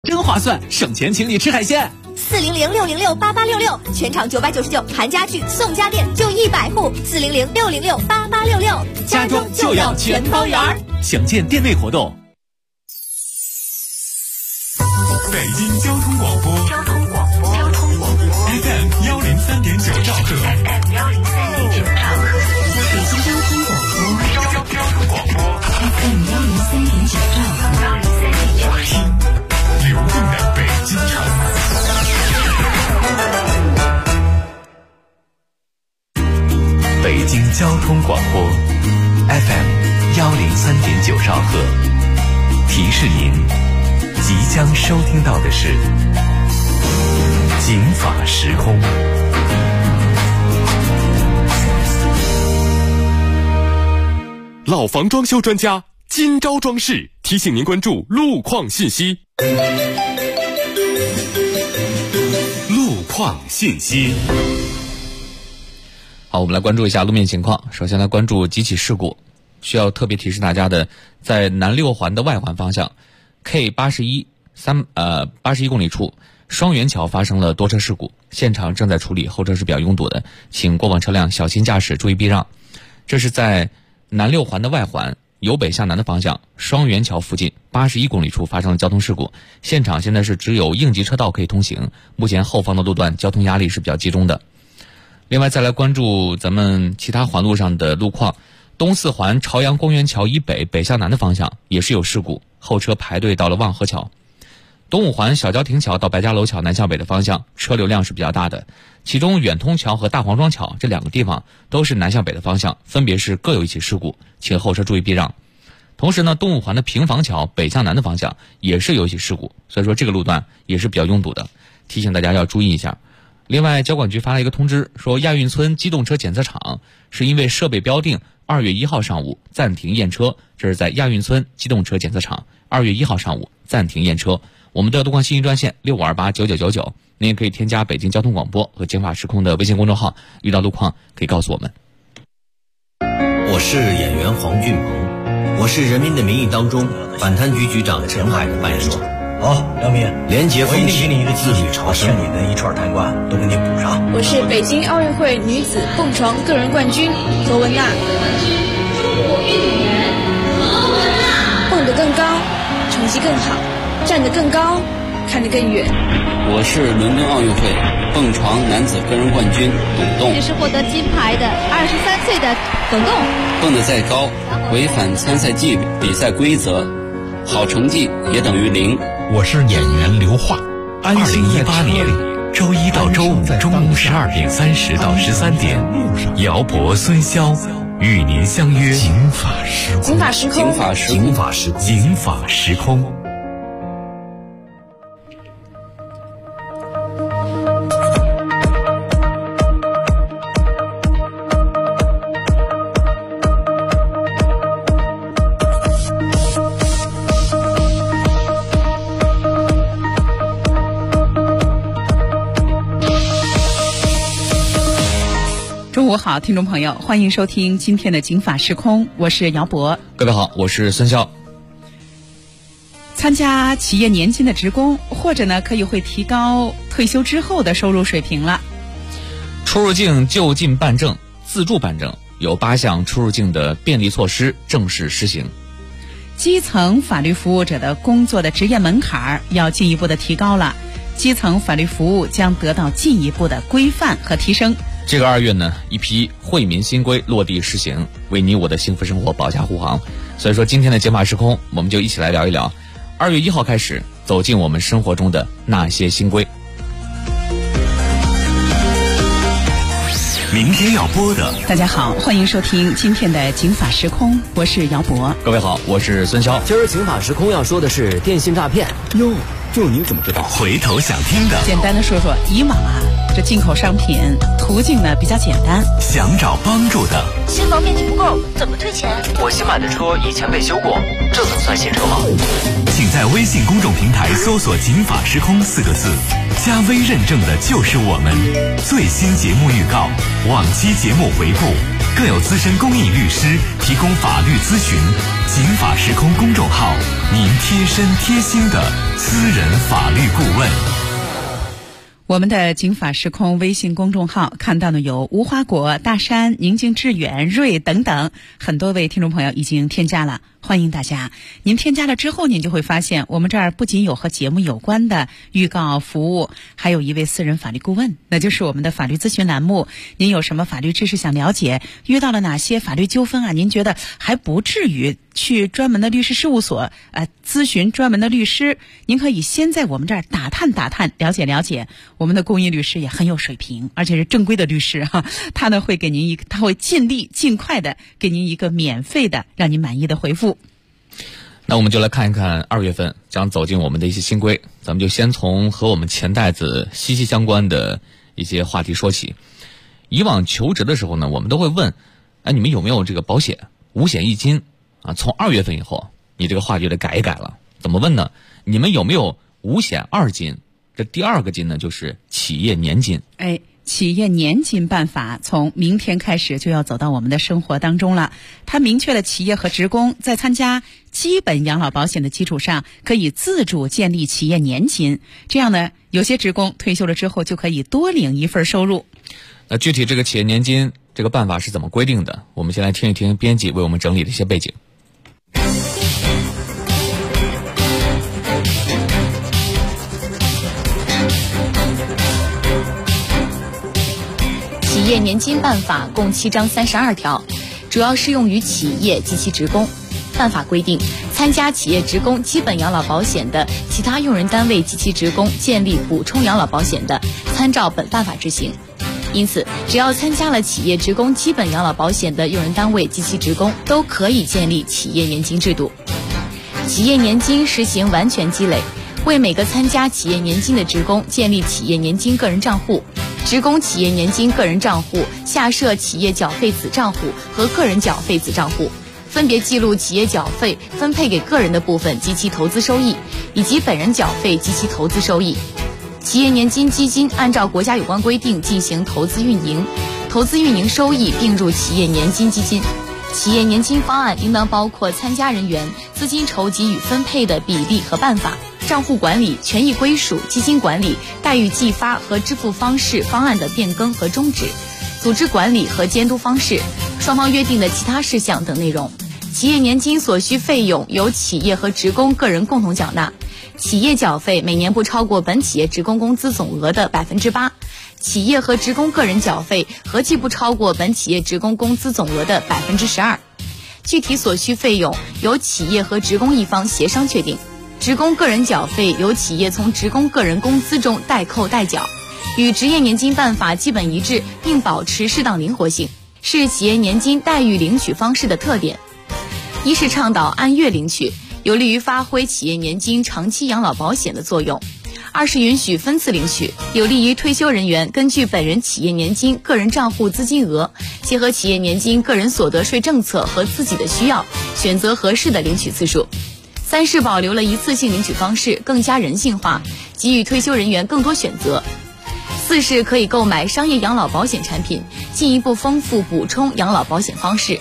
真划算，省钱请你吃海鲜。 400-606-8866，全场999，含家具送家电，就100户。400-606-8866， 家装就要全方圆。详见店内活动。 北京交通广播 FM 103.9兆赫。 北京交通广播 FM 103.9兆赫。 听流动的北京城。 北京交通广播 FM 103.9兆赫，提示您即将收听到的是警法时空。 老房装修专家今朝装饰提醒您关注路况信息。路况信息。 好，我们来关注一下路面情况。首先来关注几起事故，需要特别提示大家的，在南六环的外环方向 K81 公里处双元桥发生了多车事故，现场正在处理，后车是比较拥堵的，请过往车辆小心驾驶，注意避让。这是在南六环的外环由北向南的方向双元桥附近81公里处发生了交通事故，现场现在是只有应急车道可以通行，目前后方的路段交通压力是比较集中的。另外再来关注咱们其他环路上的路况，东四环朝阳公园桥以北北向南的方向也是有事故，后车排队到了望河桥。东五环小郊亭桥到白家楼桥南向北的方向车流量是比较大的，其中远通桥和大黄庄桥这两个地方都是南向北的方向，分别是各有一起事故，请后车注意避让。同时呢，东五环的平房桥北向南的方向也是有一起事故，所以说这个路段也是比较拥堵的，提醒大家要注意一下。另外交管局发了一个通知，说亚运村机动车检测场是因为设备标定2月1号上午暂停验车，这是在亚运村机动车检测场2月1号上午暂停验车。我们的路况信息专线65289999，您也可以添加北京交通广播和警法时空的微信公众号，遇到路况可以告诉我们。 我是演员黄俊鹏，我是《人民的名义》当中反贪局局长陈海的扮演者。 好，梁明， 廉洁风气，自律朝圣，你的一串贪官都给你补上。 我是北京奥运会女子蹦床个人冠军罗文娜。 中国运动员罗文娜， 蹦得更高，成绩更好，站得更高，看得更远。 我是伦敦奥运会蹦床男子个人冠军董栋。 这是获得金牌的23岁的董栋。 蹦得再高，违反参赛纪律、比赛规则，好成绩也等于0。 我是演员刘桦。2018年周一到周五中午12点30到13点，姚博、孙潇与您相约警法时空。 警法时空。 警法时空。警法时空。警法时空。 中午好，听众朋友，欢迎收听今天的警法时空，我是姚博。 各位好，我是孙潇。 参加企业年金的职工，或者呢可以会提高退休之后的收入水平了。 出入境就近办证、自助办证，有8项出入境的便利措施正式施行。 基层法律服务者的工作的职业门槛要进一步的提高了，基层法律服务将得到进一步的规范和提升。 这个2月呢，一批惠民新规落地施行，为你我的幸福生活保驾护航。所以说今天的警法时空，我们就一起来聊一聊2月1号开始走进我们生活中的那些新规。 明天要播的， 大家好，欢迎收听今天的警法时空，我是姚博。 各位好，我是孙潇。 今儿警法时空要说的是电信诈骗。 哟，这你怎么知道？ 回头想听的， 简单的说说，以往这进口商品途径呢比较简单。 想找帮助的， 新房面积不够，怎么退钱？ 我新买的车以前被修过，这怎么算新车吗？请在微信公众平台搜索“警法时空”4个字，加微认证的就是我们。最新节目预告、往期节目回顾，更有资深公益律师提供法律咨询。警法时空公众号，您贴身贴心的私人法律顾问。 我们的警法时空微信公众号看到的有无花果、大山、宁静致远、瑞等等，很多位听众朋友已经添加了，欢迎大家。您添加了之后，您就会发现我们这儿不仅有和节目有关的预告服务，还有一位私人法律顾问，那就是我们的法律咨询栏目。您有什么法律知识想了解，遇到了哪些法律纠纷啊？您觉得还不至于去专门的律师事务所咨询专门的律师，您可以先在我们这儿打探打探，了解了解。我们的公益律师也很有水平，而且是正规的律师哈，他呢会给您他会尽力尽快的给您一个免费的让您满意的回复。 那我们就来看一看2月份将走进我们的一些新规，咱们就先从和我们钱袋子息息相关的一些话题说起。以往求职的时候呢，我们都会问，你们有没有这个保险5险1金啊？从2月份以后，你这个话就得改一改了。怎么问呢？你们有没有5险2金？这第2个金呢，就是企业年金。 企业年金办法从明天开始就要走到我们的生活当中了。它明确了企业和职工在参加基本养老保险的基础上，可以自主建立企业年金。这样呢，有些职工退休了之后就可以多领一份收入。 那具体这个企业年金这个办法是怎么规定的？我们先来听一听编辑为我们整理的一些背景。 企业年金办法共7章32条，主要适用于企业及其职工。办法规定，参加企业职工基本养老保险的其他用人单位及其职工建立补充养老保险的，参照本办法执行。因此，只要参加了企业职工基本养老保险的用人单位及其职工，都可以建立企业年金制度。企业年金实行完全积累，为每个参加企业年金的职工建立企业年金个人账户。职工企业年金个人账户下设企业缴费子账户和个人缴费子账户，分别记录企业缴费分配给个人的部分及其投资收益，以及本人缴费及其投资收益。企业年金基金按照国家有关规定进行投资运营，投资运营收益并入企业年金基金。企业年金方案应当包括参加人员资金筹集与分配的比例和办法、账户管理、权益归属、基金管理、待遇计发和支付方式方案的变更和终止、组织管理和监督方式、双方约定的其他事项等内容。企业年金所需费用由企业和职工个人共同缴纳，企业缴费每年不超过本企业职工工资总额的8%，企业和职工个人缴费合计不超过本企业职工工资总额的12%。具体所需费用由企业和职工一方协商确定。职工个人缴费由企业从职工个人工资中代扣代缴，与职业年金办法基本一致，并保持适当灵活性，是企业年金待遇领取方式的特点。一是倡导按月领取，有利于发挥企业年金长期养老保险的作用；二是允许分次领取，有利于退休人员根据本人企业年金个人账户资金额，结合企业年金个人所得税政策和自己的需要，选择合适的领取次数。三是保留了一次性领取方式，更加人性化，给予退休人员更多选择。四是可以购买商业养老保险产品，进一步丰富补充养老保险方式。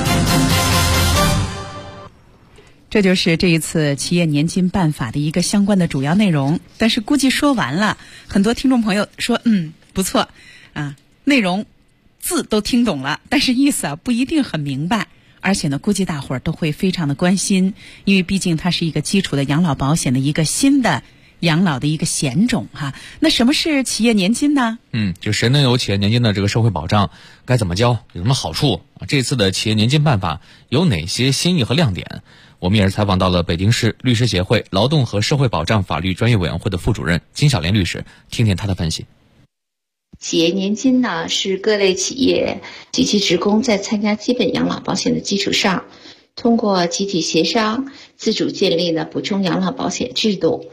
这就是这一次企业年金办法的一个相关的主要内容。但是估计说完了，很多听众朋友说不错啊，内容字都听懂了，但是意思不一定很明白。而且呢，估计大伙儿都会非常的关心，因为毕竟它是一个基础的养老保险的一个新的养老的一个险种哈。那什么是企业年金呢？ 就谁能有企业年金的这个社会保障，该怎么交，有什么好处啊？这次的企业年金办法有哪些新意和亮点？我们也是采访到了北京市律师协会劳动和社会保障法律专业委员会的副主任金小莲律师，听听他的分析。 企业年金呢，是各类企业及其职工在参加基本养老保险的基础上，通过集体协商自主建立的补充养老保险制度。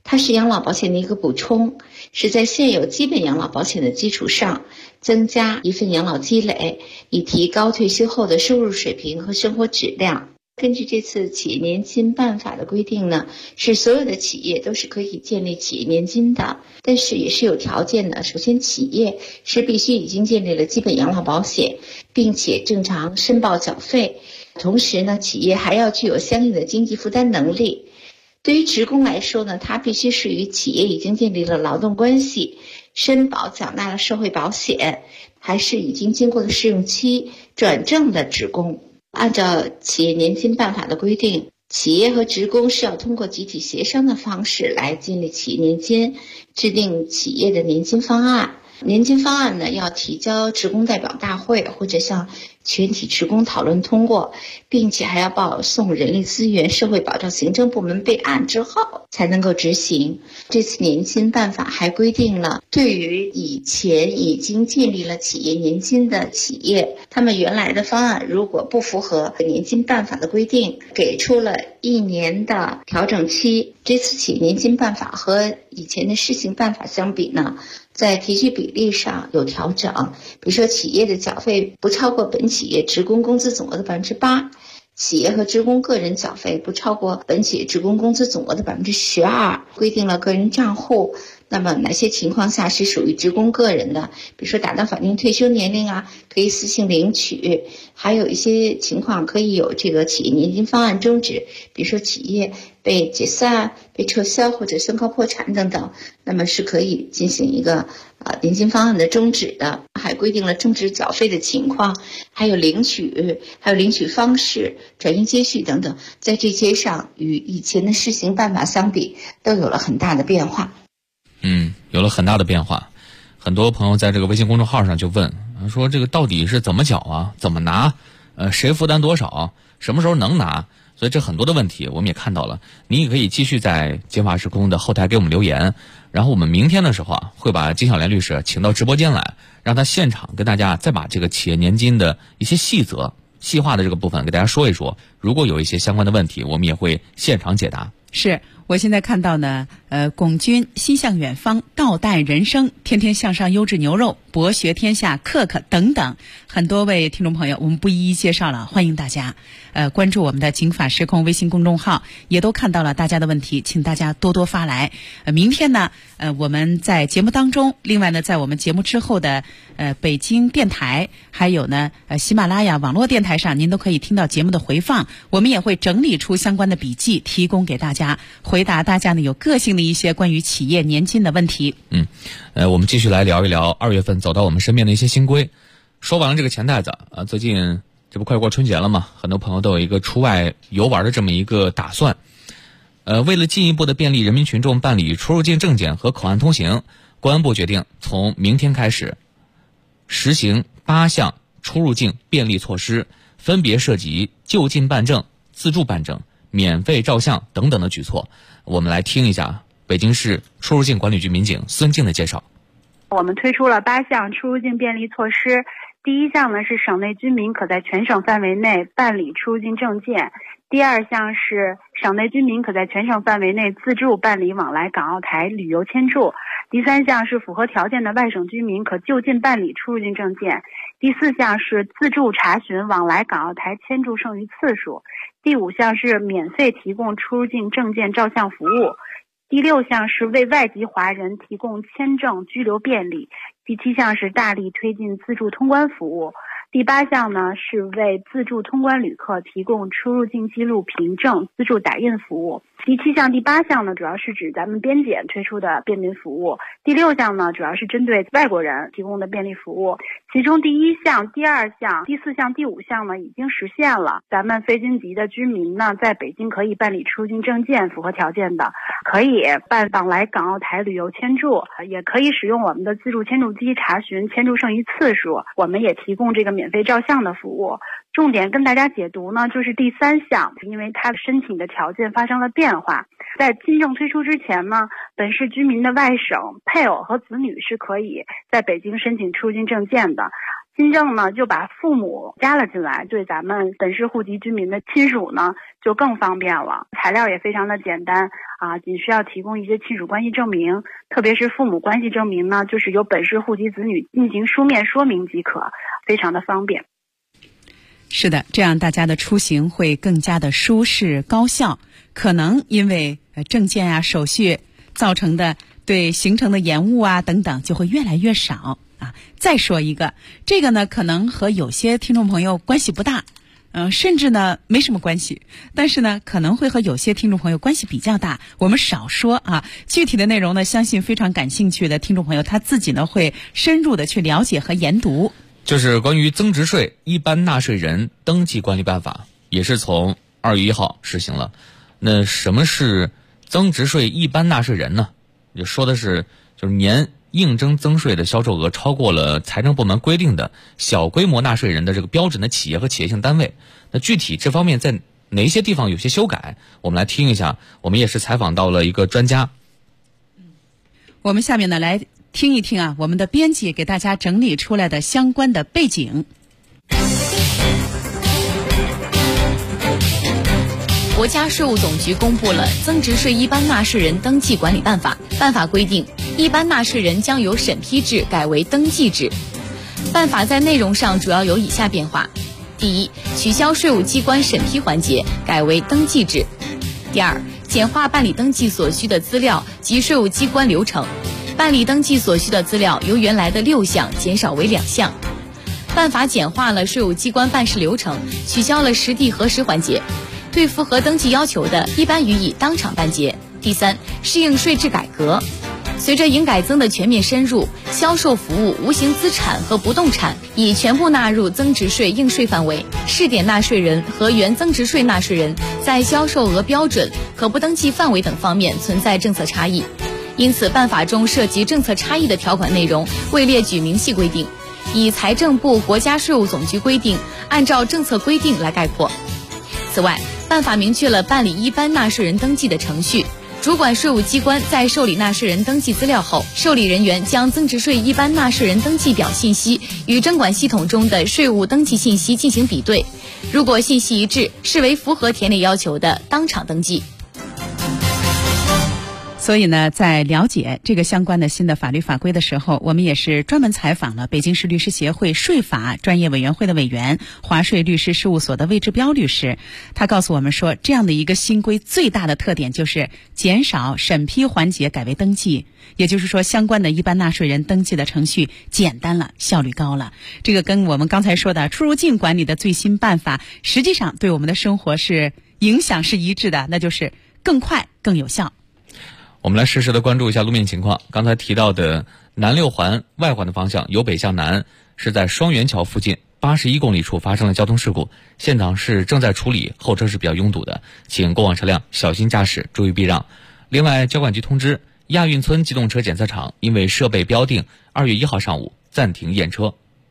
它是养老保险的一个补充，是在现有基本养老保险的基础上增加一份养老积累，以提高退休后的收入水平和生活质量。根据这次企业年金办法的规定呢，是所有的企业都是可以建立企业年金的，但是也是有条件的。首先，企业是必须已经建立了基本养老保险，并且正常申报缴费，同时呢，企业还要具有相应的经济负担能力。对于职工来说呢，他必须是与企业已经建立了劳动关系，申报缴纳了社会保险，还是已经经过了试用期转正的职工。按照企业年金办法的规定，企业和职工是要通过集体协商的方式来建立企业年金，制定企业的年金方案。年金方案呢，要提交职工代表大会或者向全体职工讨论通过，并且还要报送人力资源社会保障行政部门备案之后才能够执行。这次年金办法还规定了，对于以前已经建立了企业年金的企业，他们原来的方案如果不符合年金办法的规定，给出了1年的调整期。这次企业年金办法和以前的施行办法相比呢，在提取比例上有调整，比如说企业的缴费不超过本企业职工工资总额的8%，企业和职工个人缴费不超过本企业职工工资总额的12%，规定了个人账户。那么哪些情况下是属于职工个人的，比如说达到法定退休年龄啊，可以私信领取，还有一些情况可以有这个企业年金方案终止，比如说企业被解散、被撤销或者宣告破产等等，那么是可以进行一个年金方案的终止的。还规定了终止缴费的情况，还有领取方式、转移接续等等，在这些上与以前的施行办法相比都有了很大的变化。 有了很大的变化。很多朋友在这个微信公众号上就问说，这个到底是怎么缴啊，怎么拿，谁负担多少，什么时候能拿。所以这很多的问题我们也看到了，你也可以继续在金法时空的后台给我们留言，然后我们明天的时候会把金小莲律师请到直播间来，让他现场跟大家再把这个企业年金的一些细则细化的这个部分给大家说一说，如果有一些相关的问题，我们也会现场解答。 是我现在看到呢，巩军心向远方，倒带人生，天天向上优质牛肉，博学天下，可可等等，很多位听众朋友，我们不一一介绍了，欢迎大家关注我们的警法时空微信公众号，也都看到了大家的问题，请大家多多发来。明天呢，我们在节目当中，另外呢，在我们节目之后的北京电台，还有呢喜马拉雅网络电台上，您都可以听到节目的回放，我们也会整理出相关的笔记，提供给大家，回答大家呢有个性的一些关于企业年金的问题。 我们继续来聊一聊2月份走到我们身边的一些新规。说完了这个钱袋子最近这不快过春节了嘛，很多朋友都有一个出外游玩的这么一个打算。为了进一步的便利人民群众办理出入境证件和口岸通行，公安部决定从明天开始实行8项出入境便利措施，分别涉及就近办证、自助办证、免费照相等等的举措。我们来听一下北京市出入境管理局民警孙静的介绍。 我们推出了8项出入境便利措施。第一项呢是省内居民可在全省范围内办理出入境证件。第二项是省内居民可在全省范围内自助办理往来港澳台旅游签注。第三项是符合条件的外省居民可就近办理出入境证件。第四项是自助查询往来港澳台签注剩余次数。第五项是免费提供出入境证件照相服务。第六项是为外籍华人提供签证居留便利。第七项是大力推进自助通关服务。第8项呢是为自助通关旅客提供出入境记录凭证自助打印服务。第7项、第8项呢主要是指咱们边检推出的便民服务。第6项呢主要是针对外国人提供的便利服务。其中第1项、第2项、第4项、第5项呢已经实现了。咱们非京籍的居民呢在北京可以办理出入境证件，符合条件的可以办往来港澳台旅游签注，也可以使用我们的自助签注机查询签注剩余次数。我们也提供这个免费照相的服务。重点跟大家解读呢就是第3项，因为它申请的条件发生了变化。在新政推出之前呢，本市居民的外省配偶和子女是可以在北京申请出入境证件的。新政呢就把父母加了进来，对咱们本市户籍居民的亲属呢就更方便了，材料也非常的简单， 仅需要提供一些亲属关系证明，特别是父母关系证明呢，就是由本市户籍子女进行书面说明即可，非常的方便。 是的，这样大家的出行会更加的舒适高效，可能因为证件啊手续造成的对行程的延误啊等等就会越来越少啊。再说一个，这个呢可能和有些听众朋友关系不大，甚至呢没什么关系，但是呢可能会和有些听众朋友关系比较大，我们少说啊。具体的内容呢，相信非常感兴趣的听众朋友他自己呢会深入的去了解和研读。 就是关于增值税一般纳税人登记管理办法，也是从2月1号实行了。那什么是增值税一般纳税人呢？也说的是就是年应征增税的销售额超过了财政部门规定的小规模纳税人的这个标准的企业和企业性单位。那具体这方面在哪些地方有些修改，我们来听一下。我们也是采访到了一个专家。 我们下面呢来听一听我们的编辑给大家整理出来的相关的背景。 国家税务总局公布了《增值税一般纳税人登记管理办法》，办法规定，一般纳税人将由审批制改为登记制。办法在内容上主要有以下变化：第一，取消税务机关审批环节，改为登记制；第二，简化办理登记所需的资料及税务机关流程，办理登记所需的资料由原来的6项减少为2项。办法简化了税务机关办事流程，取消了实地核实环节，对符合登记要求的，一般予以当场办结。第三，适应税制改革。随着营改增的全面深入，销售服务、无形资产和不动产已全部纳入增值税应税范围。试点纳税人和原增值税纳税人在销售额标准、可不登记范围等方面存在政策差异，因此办法中涉及政策差异的条款内容未列举明细规定，以财政部、国家税务总局规定按照政策规定来概括。此外，办法明确了办理一般纳税人登记的程序。主管税务机关在受理纳税人登记资料后，受理人员将增值税一般纳税人登记表信息与征管系统中的税务登记信息进行比对，如果信息一致，视为符合填列要求的，当场登记。 所以呢，在了解这个相关的新的法律法规的时候，我们也是专门采访了北京市律师协会税法专业委员会的委员、华税律师事务所的魏志彪律师。他告诉我们说，这样的一个新规最大的特点就是减少审批环节，改为登记。也就是说，相关的一般纳税人登记的程序简单了，效率高了。这个跟我们刚才说的出入境管理的最新办法，实际上对我们的生活是影响是一致的，那就是更快、更有效。 我们来实时的关注一下路面情况。刚才提到的南6环外环的方向由北向南，是在双元桥附近81公里处发生了交通事故，现场是正在处理，后车是比较拥堵的，请过往车辆小心驾驶，注意避让。另外，交管局通知亚运村机动车检测场因为设备标定2月1号上午暂停验车。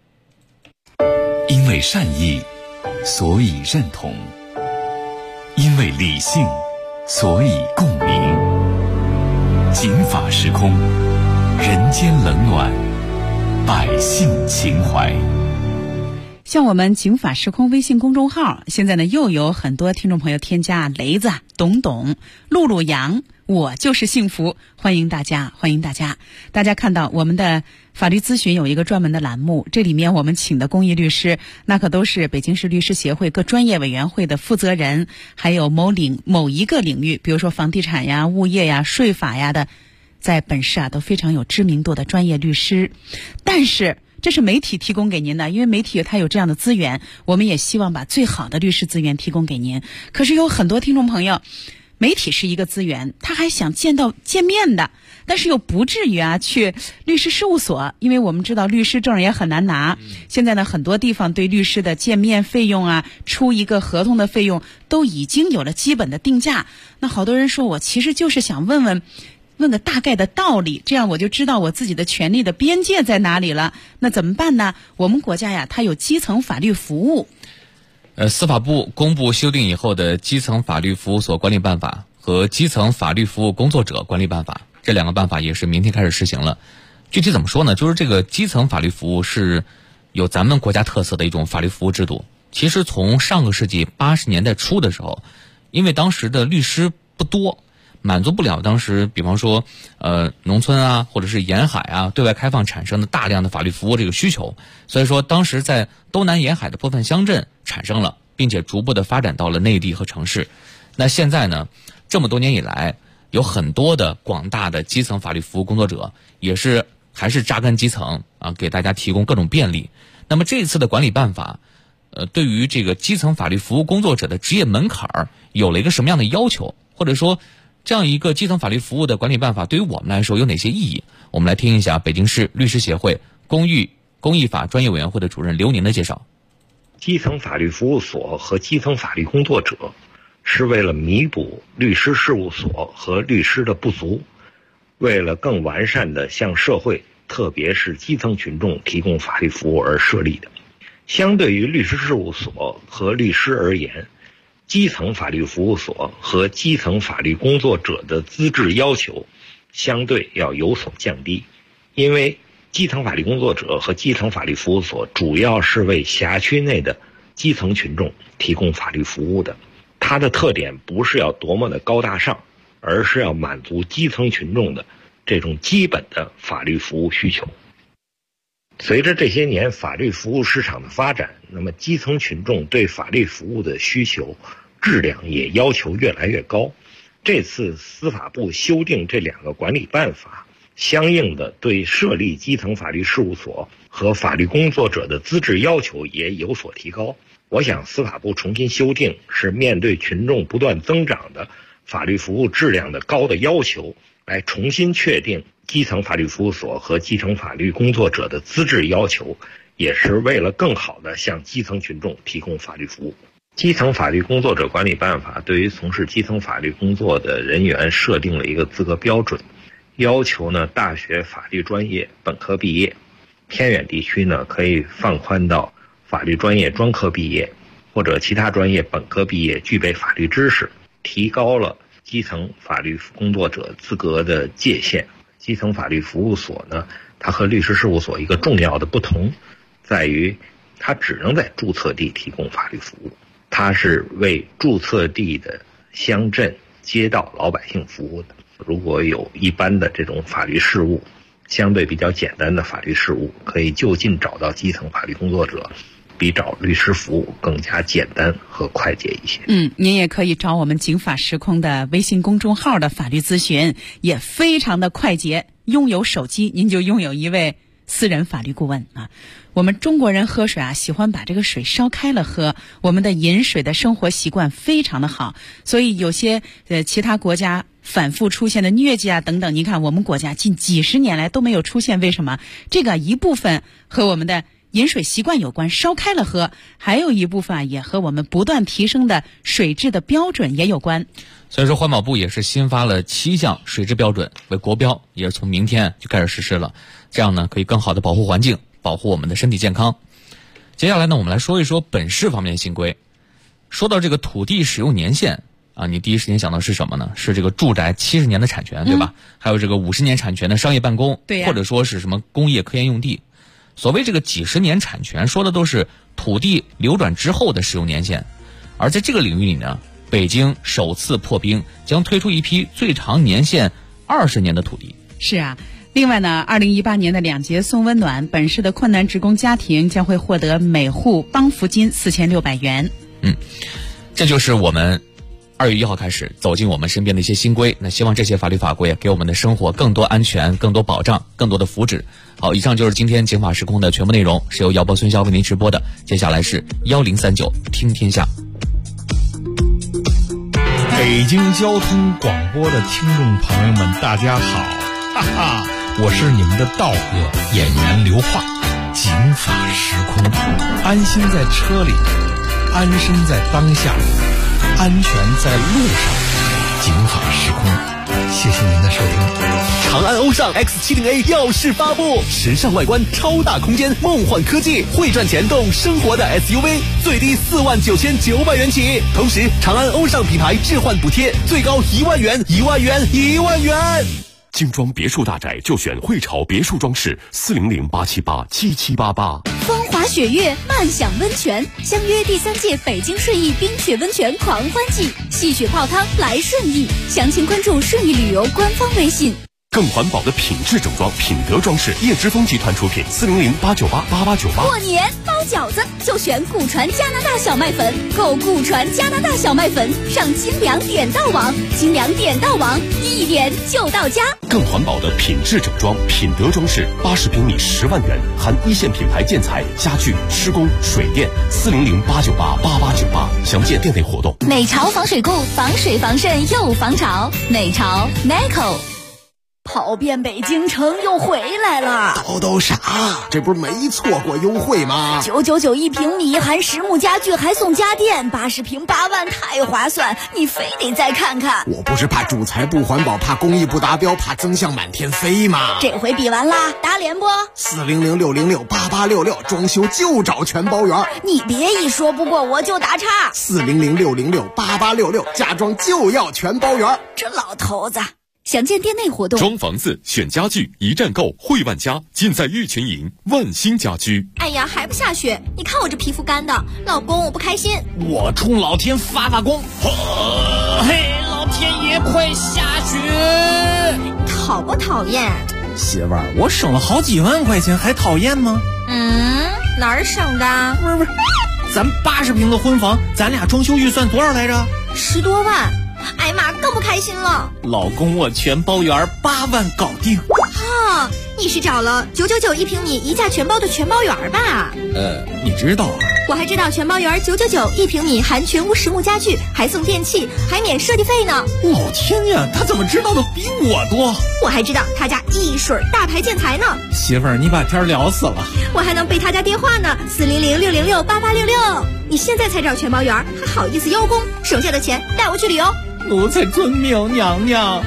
因为善意，所以认同；因为理性，所以共鸣。警法时空，人间冷暖，百姓情怀。 像我们警法时空微信公众号，现在呢又有很多听众朋友添加雷子、董董、露露杨，我就是幸福，欢迎大家，欢迎大家。大家看到我们的法律咨询有一个专门的栏目，这里面我们请的公益律师，那可都是北京市律师协会各专业委员会的负责人，还有某一个领域，比如说房地产呀、物业呀、税法呀的，在本市都非常有知名度的专业律师。但是这是媒体提供给您的，因为媒体它有这样的资源，我们也希望把最好的律师资源提供给您。可是有很多听众朋友，媒体是一个资源，他还想见面的，但是又不至于去律师事务所，因为我们知道律师证也很难拿。现在呢，很多地方对律师的见面费用出一个合同的费用都已经有了基本的定价。那好多人说，我其实就是想问个大概的道理，这样我就知道我自己的权利的边界在哪里了。那怎么办呢？我们国家它有基层法律服务。 司法部公布修订以后的《基层法律服务所管理办法》和《基层法律服务工作者管理办法》，这两个办法也是明天开始实行了。具体怎么说呢？就是这个基层法律服务是有咱们国家特色的一种法律服务制度。其实从上个世纪80年代初的时候，因为当时的律师不多， 满足不了当时比方说农村啊或者是沿海啊对外开放产生的大量的法律服务这个需求，所以说当时在东南沿海的部分乡镇产生了，并且逐步的发展到了内地和城市。那现在呢，这么多年以来，有很多的广大的基层法律服务工作者还是扎根基层啊，给大家提供各种便利。那么这次的管理办法对于这个基层法律服务工作者的职业门槛有了一个什么样的要求，或者说这样一个基层法律服务的管理办法对于我们来说有哪些意义？我们来听一下北京市律师协会公益法专业委员会的主任刘宁的介绍。 基层法律服务所和基层法律工作者是为了弥补律师事务所和律师的不足，为了更完善的向社会，特别是基层群众提供法律服务而设立的。相对于律师事务所和律师而言，基层法律服务所和基层法律工作者的资质要求相对要有所降低，因为基层法律工作者和基层法律服务所主要是为辖区内的基层群众提供法律服务的，它的特点不是要多么的高大上，而是要满足基层群众的这种基本的法律服务需求。随着这些年法律服务市场的发展，那么基层群众对法律服务的需求质量也要求越来越高。这次司法部修订这两个管理办法，相应的对设立基层法律事务所和法律工作者的资质要求也有所提高。我想司法部重新修订是面对群众不断增长的法律服务质量的高的要求，来重新确定基层法律服务所和基层法律工作者的资质要求，也是为了更好地向基层群众提供法律服务。基层法律工作者管理办法对于从事基层法律工作的人员设定了一个资格标准，要求呢大学法律专业本科毕业，偏远地区呢可以放宽到法律专业专科毕业或者其他专业本科毕业，具备法律知识，提高了基层法律工作者资格的界限。基层法律服务所呢，它和律师事务所一个重要的不同在于，它只能在注册地提供法律服务，它是为注册地的乡镇街道老百姓服务的。如果有一般的这种法律事务，相对比较简单的法律事务，可以就近找到基层法律工作者，比找律师服务更加简单和快捷一些。 您也可以找我们警法时空的微信公众号的法律咨询，也非常的快捷。拥有手机，您就拥有一位私人法律顾问啊。我们中国人喝水啊，喜欢把这个水烧开了喝，我们的饮水的生活习惯非常的好，所以有些其他国家反复出现的疟疾啊等等，您看我们国家近几十年来都没有出现，为什么？这个一部分和我们的饮水习惯有关，烧开了喝，还有一部分也和我们不断提升的水质的标准也有关。 所以说环保部也是新发了7项水质标准为国标，也是从明天就开始实施了，这样呢可以更好的保护环境，保护我们的身体健康。接下来呢，我们来说一说本市方面的新规。说到这个土地使用年限啊，你第一时间想到是什么呢？是这个住宅70年的产权，对吧？还有这个50年产权的商业办公， 对呀， 或者说是什么工业科研用地。所谓这个几十年产权，说的都是土地流转之后的使用年限。而在这个领域里呢，北京首次破冰，将推出一批最长年限20年的土地。 是啊，另外呢，2018年的2节送温暖，本市的困难职工家庭将会获得每户帮扶金4600元。 这就是我们2月1号开始走进我们身边的一些新规。那希望这些法律法规给我们的生活更多安全、更多保障、更多的福祉。好，以上就是今天警法时空的全部内容，是由姚博孙潇为您直播的。接下来是1039听天下。 北京交通广播的听众朋友们，大家好，哈哈，我是你们的道哥演员刘化。警法时空，安心在车里，安身在当下，安全在路上。警法时空，谢谢您的收听。 长安欧尚 X70A 耀世发布，时尚外观，超大空间，梦幻科技，会赚钱懂生活的 SUV， 最低49900元起。同时，长安欧尚品牌置换补贴最高1万元，1万元，1万元。 精装别墅大宅就选汇潮别墅装饰，400-878-7788。 风华雪月漫享温泉，相约第3届北京顺义冰雪温泉狂欢季，戏雪泡汤来顺义，详情关注顺义旅游官方微信。 更环保的品质整装，品德装饰，叶之峰集团出品，400-898-8898。 过年包饺子就选古传加拿大小麦粉，购古传加拿大小麦粉上精粮点到网，精粮点到网，一点就到家。 更环保的品质整装，品德装饰，80平米10万元，含1线品牌建材、家具、施工、水电，400-898-8898。详见店内活动。 美潮防水库，防水防渗又防潮，美潮 Nico。跑遍北京城又回来了， 都啥？这不是没错过优惠吗 ？999一平米，含实木家具还送家电，80平8万，太划算！你非得再看看。 我不是怕主材不环保，怕工艺不达标，怕增项满天飞吗？ 这回比完啦，打脸不？400-606-8866，装修就找全包圆。你别一说不过我就打岔。 400-606-8866，家装就要全包圆。 这老头子。详见店内活动。 装房子选家具，一站购汇万家，尽在玉群营万兴家居。 哎呀，还不下雪？你看我这皮肤干的，老公我不开心。 我冲老天发功！嘿，老天爷快下雪！ 讨不讨厌？ 媳妇儿，我省了好几万块钱，还讨厌吗？ 哪儿省的？ 不是，咱80平的婚房，咱俩装修预算多少来着 ？10多万。哎妈，更不开心了。 老公，我全包圆，8万搞定。 哈，你是找了999一平米一价全包的全包圆吧？ 你知道啊？ 我还知道全包圆999一平米，含全屋实木家具，还送电器，还免设计费呢。 老天呀，他怎么知道的比我多？ 我还知道他家一水大牌建材呢。 媳妇儿，你把天聊死了。 我还能背他家电话呢，400-606-8866。你现在才找全包圆，还好意思邀功？省下的钱带我去旅游。 奴才遵命，娘娘。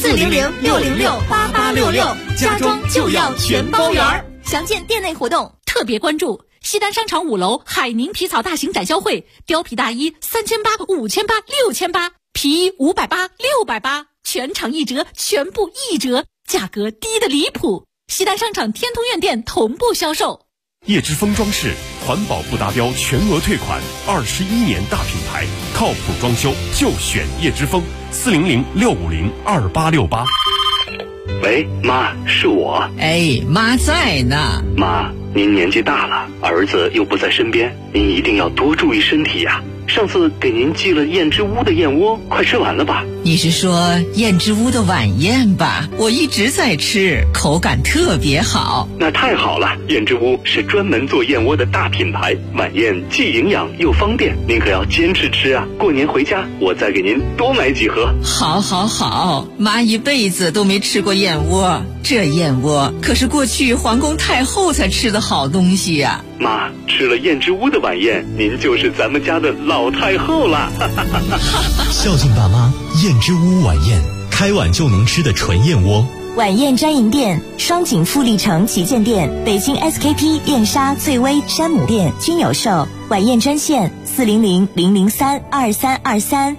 400-606-8866，家装就要全包圆。详见店内活动。 特别关注西单商场5楼海宁皮草大型展销会，貂皮大衣3800、5800、6800，皮衣580、680，全场1折，全部1折，价格低得离谱。西单商场天通苑店同步销售。 叶之峰装饰，环保不达标全额退款，21年大品牌，靠谱装修就选叶之峰，400-650-2868。 喂，妈，是我。 哎，妈在呢。 妈，您年纪大了，儿子又不在身边，您一定要多注意身体呀。上次给您寄了燕之屋的燕窝，快吃完了吧？ 你是说燕之屋的晚宴吧？我一直在吃，口感特别好。 那太好了，燕之屋是专门做燕窝的大品牌，晚宴既营养又方便，您可要坚持吃啊！过年回家我再给您多买几盒。 好，好，好，妈一辈子都没吃过燕窝，这燕窝可是过去皇宫太后才吃的好东西呀。 妈，吃了燕之屋的晚宴，您就是咱们家的老太后了。 孝敬爸妈，燕之屋晚宴，开碗就能吃的纯燕窝。 晚宴专营店：双井富力城旗舰店、北京 SKP、燕莎、翠微、山姆店均有售。晚宴专线400-003-2323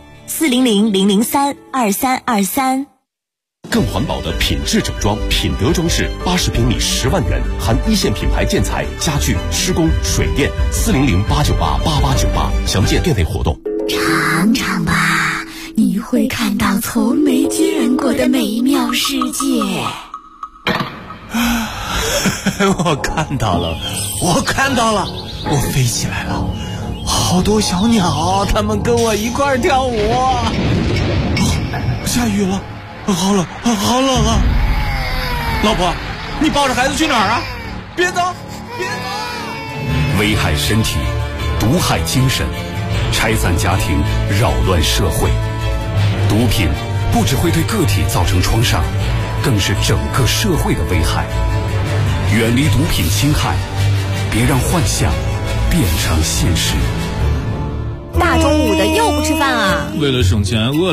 400-003-2323。 更环保的品质整装，品德装饰，80平米10万元，含1线品牌建材、家具、施工、水电，400-898-8898。详见店内活动。 尝尝吧，你会看到从没见过的美妙世界。 我看到了，我飞起来了，好多小鸟，它们跟我一块跳舞。下雨了。好冷啊！老婆，你抱着孩子去哪儿啊？别走！ 危害身体，毒害精神，拆散家庭，扰乱社会。毒品不只会对个体造成创伤，更是整个社会的危害。远离毒品侵害，别让幻想变成现实。 大中午的又不吃饭啊？ 为了省钱，饿